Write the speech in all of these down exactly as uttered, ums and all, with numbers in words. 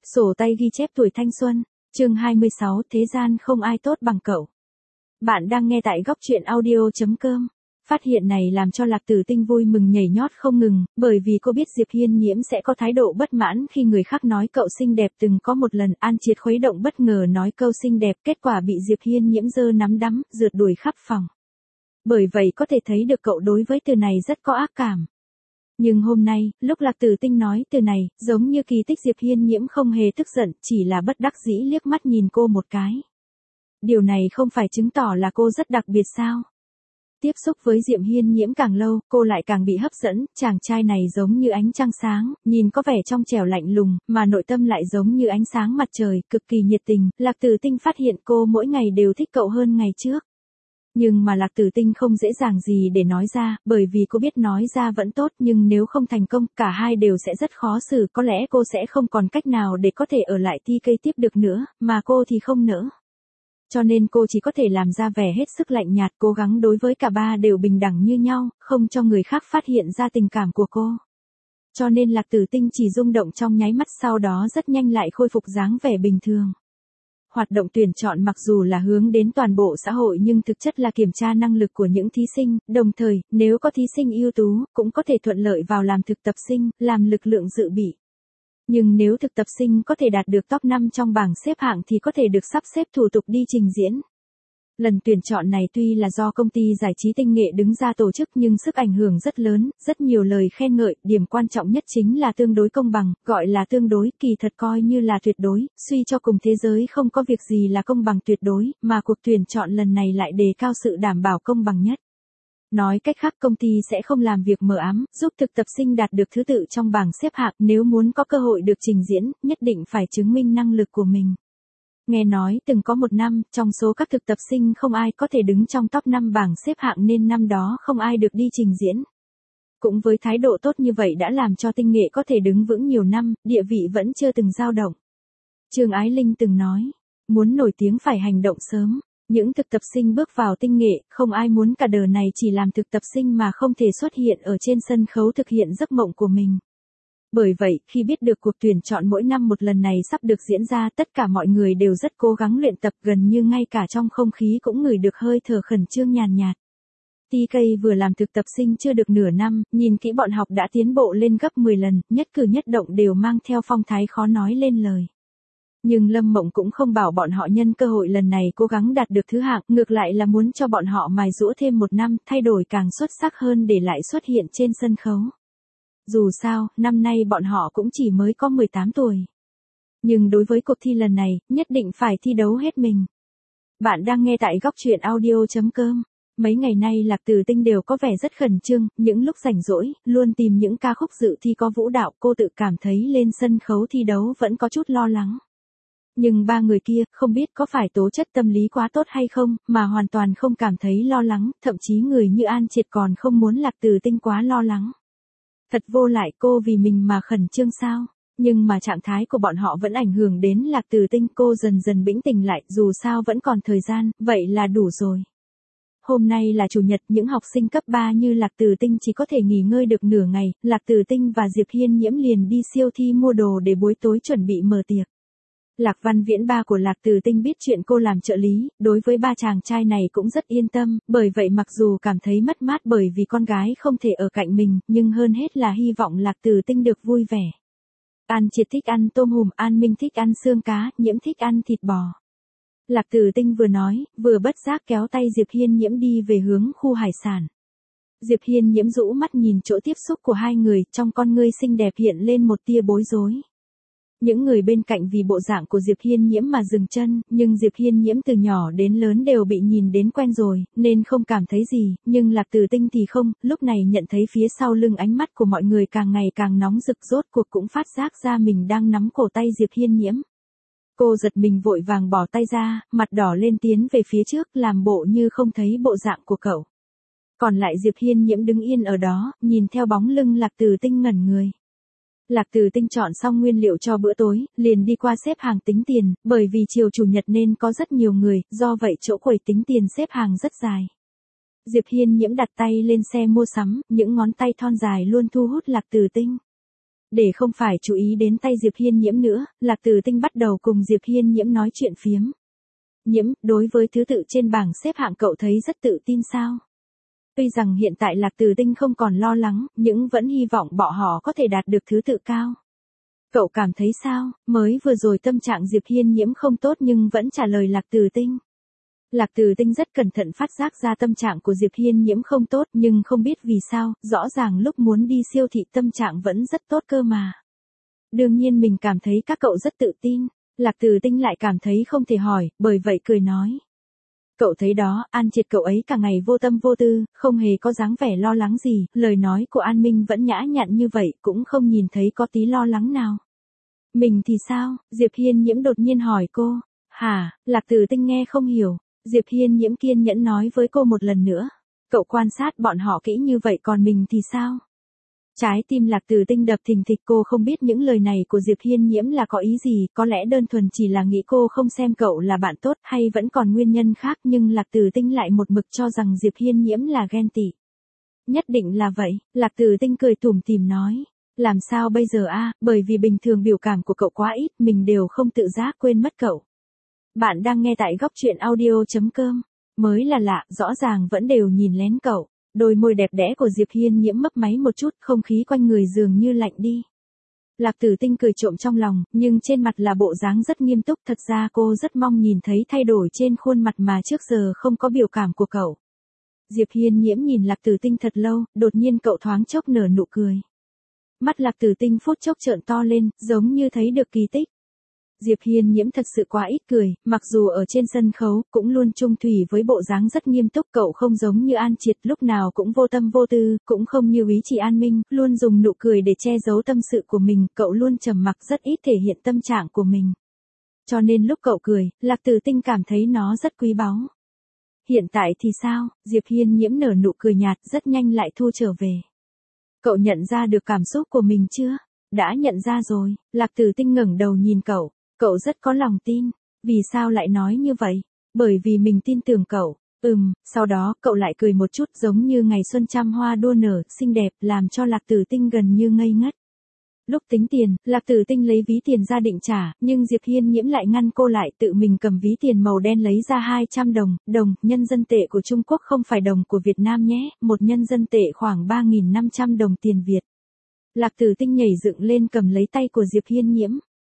Sổ tay ghi chép tuổi thanh xuân, chương hai mươi sáu, thế gian không ai tốt bằng cậu. Bạn đang nghe tại góc truyện audio.com. Phát hiện này làm cho Lạc Tử Tinh vui mừng nhảy nhót không ngừng, bởi vì cô biết Diệp Hiên Nhiễm sẽ có thái độ bất mãn khi người khác nói cậu xinh đẹp. Từng có một lần An Triệt khuấy động bất ngờ nói câu xinh đẹp, kết quả bị Diệp Hiên Nhiễm giơ nắm đấm, rượt đuổi khắp phòng. Bởi vậy có thể thấy được cậu đối với từ này rất có ác cảm. Nhưng hôm nay, lúc Lạc Tử Tinh nói từ này, giống như kỳ tích, Diệp Hiên Nhiễm không hề tức giận, chỉ là bất đắc dĩ liếc mắt nhìn cô một cái. Điều này không phải chứng tỏ là cô rất đặc biệt sao? Tiếp xúc với Diệp Hiên Nhiễm càng lâu, cô lại càng bị hấp dẫn. Chàng trai này giống như ánh trăng sáng, nhìn có vẻ trong trẻo lạnh lùng, mà nội tâm lại giống như ánh sáng mặt trời, cực kỳ nhiệt tình. Lạc Tử Tinh phát hiện cô mỗi ngày đều thích cậu hơn ngày trước. Nhưng mà Lạc Tử Tinh không dễ dàng gì để nói ra, bởi vì cô biết nói ra vẫn tốt, nhưng nếu không thành công, cả hai đều sẽ rất khó xử. Có lẽ cô sẽ không còn cách nào để có thể ở lại tê ca tiếp được nữa, mà cô thì không nỡ. Cho nên cô chỉ có thể làm ra vẻ hết sức lạnh nhạt, cố gắng đối với cả ba đều bình đẳng như nhau, không cho người khác phát hiện ra tình cảm của cô. Cho nên Lạc Tử Tinh chỉ rung động trong nháy mắt, sau đó rất nhanh lại khôi phục dáng vẻ bình thường. Hoạt động tuyển chọn mặc dù là hướng đến toàn bộ xã hội nhưng thực chất là kiểm tra năng lực của những thí sinh, đồng thời, nếu có thí sinh ưu tú, cũng có thể thuận lợi vào làm thực tập sinh, làm lực lượng dự bị. Nhưng nếu thực tập sinh có thể đạt được top năm trong bảng xếp hạng thì có thể được sắp xếp thủ tục đi trình diễn. Lần tuyển chọn này tuy là do công ty giải trí Tinh Nghệ đứng ra tổ chức nhưng sức ảnh hưởng rất lớn, rất nhiều lời khen ngợi, điểm quan trọng nhất chính là tương đối công bằng, gọi là tương đối, kỳ thật coi như là tuyệt đối, suy cho cùng thế giới không có việc gì là công bằng tuyệt đối, mà cuộc tuyển chọn lần này lại đề cao sự đảm bảo công bằng nhất. Nói cách khác, công ty sẽ không làm việc mờ ám, giúp thực tập sinh đạt được thứ tự trong bảng xếp hạng, nếu muốn có cơ hội được trình diễn, nhất định phải chứng minh năng lực của mình. Nghe nói từng có một năm, trong số các thực tập sinh không ai có thể đứng trong top năm bảng xếp hạng nên năm đó không ai được đi trình diễn. Cũng với thái độ tốt như vậy đã làm cho Tinh Nghệ có thể đứng vững nhiều năm, địa vị vẫn chưa từng dao động. Trương Ái Linh từng nói, muốn nổi tiếng phải hành động sớm. Những thực tập sinh bước vào Tinh Nghệ, không ai muốn cả đời này chỉ làm thực tập sinh mà không thể xuất hiện ở trên sân khấu thực hiện giấc mộng của mình. Bởi vậy, khi biết được cuộc tuyển chọn mỗi năm một lần này sắp được diễn ra, tất cả mọi người đều rất cố gắng luyện tập, gần như ngay cả trong không khí cũng ngửi được hơi thở khẩn trương nhàn nhạt. tê ca vừa làm thực tập sinh chưa được nửa năm, nhìn kỹ bọn học đã tiến bộ lên gấp mười lần, nhất cử nhất động đều mang theo phong thái khó nói lên lời. Nhưng Lâm Mộng cũng không bảo bọn họ nhân cơ hội lần này cố gắng đạt được thứ hạng, ngược lại là muốn cho bọn họ mài giũa thêm một năm, thay đổi càng xuất sắc hơn để lại xuất hiện trên sân khấu. Dù sao, năm nay bọn họ cũng chỉ mới có mười tám tuổi. Nhưng đối với cuộc thi lần này, nhất định phải thi đấu hết mình. Bạn đang nghe tại góc truyện audio.com. Mấy ngày nay Lạc Tử Tinh đều có vẻ rất khẩn trương, những lúc rảnh rỗi, luôn tìm những ca khúc dự thi có vũ đạo, cô tự cảm thấy lên sân khấu thi đấu vẫn có chút lo lắng. Nhưng ba người kia, không biết có phải tố chất tâm lý quá tốt hay không, mà hoàn toàn không cảm thấy lo lắng, thậm chí người như An Triệt còn không muốn Lạc Tử Tinh quá lo lắng. Thật vô lại, cô vì mình mà khẩn trương sao? Nhưng mà trạng thái của bọn họ vẫn ảnh hưởng đến Lạc Tử Tinh, cô dần dần bĩnh tỉnh lại, dù sao vẫn còn thời gian, vậy là đủ rồi. Hôm nay là chủ nhật, những học sinh cấp ba như Lạc Tử Tinh chỉ có thể nghỉ ngơi được nửa ngày, Lạc Tử Tinh và Diệp Hiên Nhiễm liền đi siêu thị mua đồ để buổi tối chuẩn bị mở tiệc. Lạc Văn Viễn, ba của Lạc Tử Tinh, biết chuyện cô làm trợ lý, đối với ba chàng trai này cũng rất yên tâm, bởi vậy mặc dù cảm thấy mất mát bởi vì con gái không thể ở cạnh mình, nhưng hơn hết là hy vọng Lạc Tử Tinh được vui vẻ. An Triệt thích ăn tôm hùm, An Minh thích ăn xương cá, Nhiễm thích ăn thịt bò. Lạc Tử Tinh vừa nói, vừa bất giác kéo tay Diệp Hiên Nhiễm đi về hướng khu hải sản. Diệp Hiên Nhiễm rũ mắt nhìn chỗ tiếp xúc của hai người, trong con ngươi xinh đẹp hiện lên một tia bối rối. Những người bên cạnh vì bộ dạng của Diệp Hiên Nhiễm mà dừng chân, nhưng Diệp Hiên Nhiễm từ nhỏ đến lớn đều bị nhìn đến quen rồi, nên không cảm thấy gì, nhưng Lạc Tử Tinh thì không, lúc này nhận thấy phía sau lưng ánh mắt của mọi người càng ngày càng nóng rực, rốt cuộc cũng phát giác ra mình đang nắm cổ tay Diệp Hiên Nhiễm. Cô giật mình vội vàng bỏ tay ra, mặt đỏ lên tiến về phía trước, làm bộ như không thấy bộ dạng của cậu. Còn lại Diệp Hiên Nhiễm đứng yên ở đó, nhìn theo bóng lưng Lạc Tử Tinh ngẩn người. Lạc Tử Tinh chọn xong nguyên liệu cho bữa tối, liền đi qua xếp hàng tính tiền, bởi vì chiều chủ nhật nên có rất nhiều người, do vậy chỗ quầy tính tiền xếp hàng rất dài. Diệp Hiên Nhiễm đặt tay lên xe mua sắm, những ngón tay thon dài luôn thu hút Lạc Tử Tinh. Để không phải chú ý đến tay Diệp Hiên Nhiễm nữa, Lạc Tử Tinh bắt đầu cùng Diệp Hiên Nhiễm nói chuyện phiếm. Nhiễm, đối với thứ tự trên bảng xếp hạng cậu thấy rất tự tin sao? Tuy rằng hiện tại Lạc Tử Tinh không còn lo lắng, nhưng vẫn hy vọng bọn họ có thể đạt được thứ tự cao. Cậu cảm thấy sao? Mới vừa rồi tâm trạng Diệp Hiên Nhiễm không tốt nhưng vẫn trả lời Lạc Tử Tinh. Lạc Tử Tinh rất cẩn thận phát giác ra tâm trạng của Diệp Hiên Nhiễm không tốt nhưng không biết vì sao, rõ ràng lúc muốn đi siêu thị tâm trạng vẫn rất tốt cơ mà. Đương nhiên mình cảm thấy các cậu rất tự tin, Lạc Tử Tinh lại cảm thấy không thể hỏi, bởi vậy cười nói. Cậu thấy đó, An Triệt cậu ấy cả ngày vô tâm vô tư, không hề có dáng vẻ lo lắng gì, lời nói của An Minh vẫn nhã nhặn như vậy, cũng không nhìn thấy có tí lo lắng nào. Mình thì sao? Diệp Hiên Nhiễm đột nhiên hỏi cô. Hả? Lạc Tử Tinh nghe không hiểu. Diệp Hiên Nhiễm kiên nhẫn nói với cô một lần nữa. Cậu quan sát bọn họ kỹ như vậy còn mình thì sao? Trái tim Lạc Tử Tinh đập thình thịch, cô không biết những lời này của Diệp Hiên Nhiễm là có ý gì, có lẽ đơn thuần chỉ là nghĩ cô không xem cậu là bạn tốt hay vẫn còn nguyên nhân khác, nhưng Lạc Tử Tinh lại một mực cho rằng Diệp Hiên Nhiễm là ghen tị. Nhất định là vậy, Lạc Tử Tinh cười tủm tỉm nói. Làm sao bây giờ a? Bởi vì bình thường biểu cảm của cậu quá ít, mình đều không tự giác quên mất cậu. Bạn đang nghe tại góc truyện audio chấm com. Mới là lạ, rõ ràng vẫn đều nhìn lén cậu. Đôi môi đẹp đẽ của Diệp Hiên Nhiễm mấp máy một chút, không khí quanh người dường như lạnh đi. Lạc Tử Tinh cười trộm trong lòng, nhưng trên mặt là bộ dáng rất nghiêm túc, thật ra cô rất mong nhìn thấy thay đổi trên khuôn mặt mà trước giờ không có biểu cảm của cậu. Diệp Hiên Nhiễm nhìn Lạc Tử Tinh thật lâu, đột nhiên cậu thoáng chốc nở nụ cười. Mắt Lạc Tử Tinh phút chốc trợn to lên, giống như thấy được kỳ tích. Diệp Hiên Nhiễm thật sự quá ít cười, mặc dù ở trên sân khấu, cũng luôn chung thủy với bộ dáng rất nghiêm túc, cậu không giống như An Triệt, lúc nào cũng vô tâm vô tư, cũng không như Úy Chỉ An Minh, luôn dùng nụ cười để che giấu tâm sự của mình, cậu luôn trầm mặc rất ít thể hiện tâm trạng của mình. Cho nên lúc cậu cười, Lạc Tử Tinh cảm thấy nó rất quý báu. Hiện tại thì sao? Diệp Hiên Nhiễm nở nụ cười nhạt, rất nhanh lại thu trở về. Cậu nhận ra được cảm xúc của mình chưa? Đã nhận ra rồi, Lạc Tử Tinh ngẩng đầu nhìn cậu. Cậu rất có lòng tin. Vì sao lại nói như vậy? Bởi vì mình tin tưởng cậu. Ừm, sau đó cậu lại cười một chút giống như ngày xuân trăm hoa đua nở, xinh đẹp, làm cho Lạc Tử Tinh gần như ngây ngất. Lúc tính tiền, Lạc Tử Tinh lấy ví tiền ra định trả, nhưng Diệp Hiên Nhiễm lại ngăn cô lại, tự mình cầm ví tiền màu đen lấy ra hai trăm đồng, đồng, nhân dân tệ của Trung Quốc không phải đồng của Việt Nam nhé, một nhân dân tệ khoảng ba nghìn năm trăm đồng tiền Việt. Lạc Tử Tinh nhảy dựng lên cầm lấy tay của Diệp Hiên Nhiễm.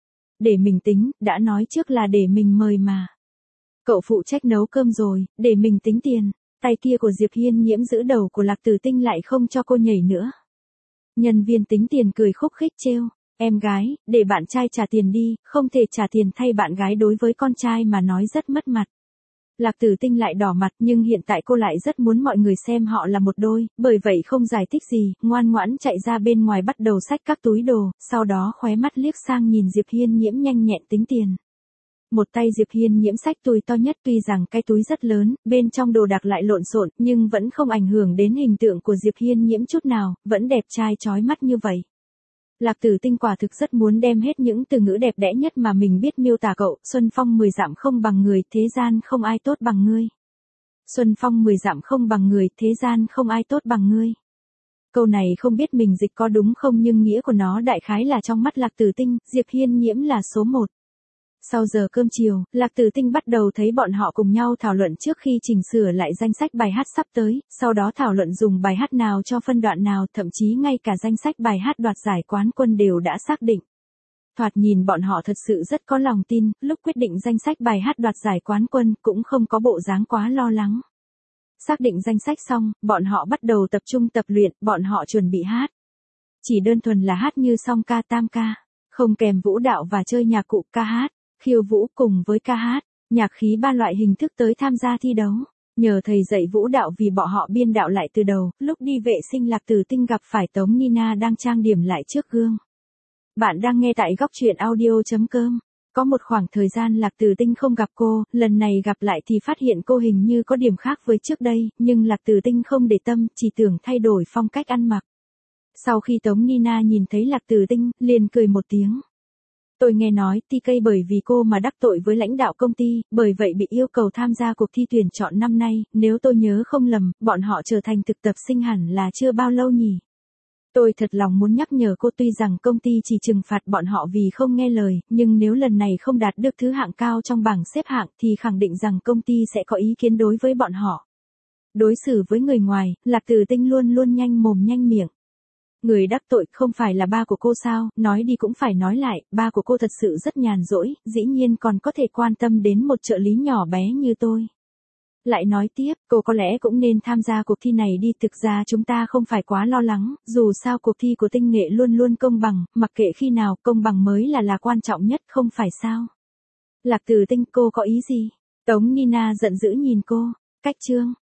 Để mình tính, đã nói trước là để mình mời mà. Cậu phụ trách nấu cơm rồi, để mình tính tiền. Tay kia của Diệp Hiên Nhiễm giữ đầu của Lạc Tử Tinh lại không cho cô nhảy nữa. Nhân viên tính tiền cười khúc khích trêu, em gái, để bạn trai trả tiền đi, không thể trả tiền thay bạn gái đối với con trai mà nói rất mất mặt. Lạc Tử Tinh lại đỏ mặt nhưng hiện tại cô lại rất muốn mọi người xem họ là một đôi, bởi vậy không giải thích gì, ngoan ngoãn chạy ra bên ngoài bắt đầu xách các túi đồ, sau đó khóe mắt liếc sang nhìn Diệp Hiên Nhiễm nhanh nhẹn tính tiền. Một tay Diệp Hiên Nhiễm xách túi to nhất, tuy rằng cái túi rất lớn, bên trong đồ đạc lại lộn xộn, nhưng vẫn không ảnh hưởng đến hình tượng của Diệp Hiên Nhiễm chút nào, vẫn đẹp trai chói mắt như vậy. Lạc Tử Tinh quả thực rất muốn đem hết những từ ngữ đẹp đẽ nhất mà mình biết miêu tả cậu, Xuân Phong mười dặm không bằng người, thế gian không ai tốt bằng ngươi. Xuân Phong mười dặm không bằng người, thế gian không ai tốt bằng ngươi. Câu này không biết mình dịch có đúng không nhưng nghĩa của nó đại khái là trong mắt Lạc Tử Tinh, Diệp Hiên Nhiễm là số một. Sau giờ cơm chiều, Lạc Tử Tinh bắt đầu thấy bọn họ cùng nhau thảo luận trước khi chỉnh sửa lại danh sách bài hát sắp tới, sau đó thảo luận dùng bài hát nào cho phân đoạn nào, thậm chí ngay cả danh sách bài hát đoạt giải quán quân đều đã xác định. Thoạt nhìn bọn họ thật sự rất có lòng tin, lúc quyết định danh sách bài hát đoạt giải quán quân cũng không có bộ dáng quá lo lắng. Xác định danh sách xong, bọn họ bắt đầu tập trung tập luyện, bọn họ chuẩn bị hát. Chỉ đơn thuần là hát như song ca tam ca, không kèm vũ đạo và chơi nhạc cụ, ca hát, khiêu vũ cùng với ca hát, nhạc khí ba loại hình thức tới tham gia thi đấu. Nhờ thầy dạy vũ đạo vì bọn họ biên đạo lại từ đầu, lúc đi vệ sinh Lạc Tử Tinh gặp phải Tống Nina đang trang điểm lại trước gương. Bạn đang nghe tại góc truyện audio chấm com. Có một khoảng thời gian Lạc Tử Tinh không gặp cô, lần này gặp lại thì phát hiện cô hình như có điểm khác với trước đây, nhưng Lạc Tử Tinh không để tâm, chỉ tưởng thay đổi phong cách ăn mặc. Sau khi Tống Nina nhìn thấy Lạc Tử Tinh, liền cười một tiếng. Tôi nghe nói tê ca bởi vì cô mà đắc tội với lãnh đạo công ty, bởi vậy bị yêu cầu tham gia cuộc thi tuyển chọn năm nay, nếu tôi nhớ không lầm, bọn họ trở thành thực tập sinh hẳn là chưa bao lâu nhỉ. Tôi thật lòng muốn nhắc nhở cô, tuy rằng công ty chỉ trừng phạt bọn họ vì không nghe lời, nhưng nếu lần này không đạt được thứ hạng cao trong bảng xếp hạng thì khẳng định rằng công ty sẽ có ý kiến đối với bọn họ. Đối xử với người ngoài, Lạc Tử Tinh luôn luôn nhanh mồm nhanh miệng. Người đắc tội không phải là ba của cô sao, nói đi cũng phải nói lại, ba của cô thật sự rất nhàn rỗi, dĩ nhiên còn có thể quan tâm đến một trợ lý nhỏ bé như tôi. Lại nói tiếp, cô có lẽ cũng nên tham gia cuộc thi này đi, thực ra chúng ta không phải quá lo lắng, dù sao cuộc thi của tinh nghệ luôn luôn công bằng, mặc kệ khi nào, công bằng mới là là quan trọng nhất, không phải sao. Lạc Tử Tinh, cô có ý gì? Tống Nina giận dữ nhìn cô, cách chương.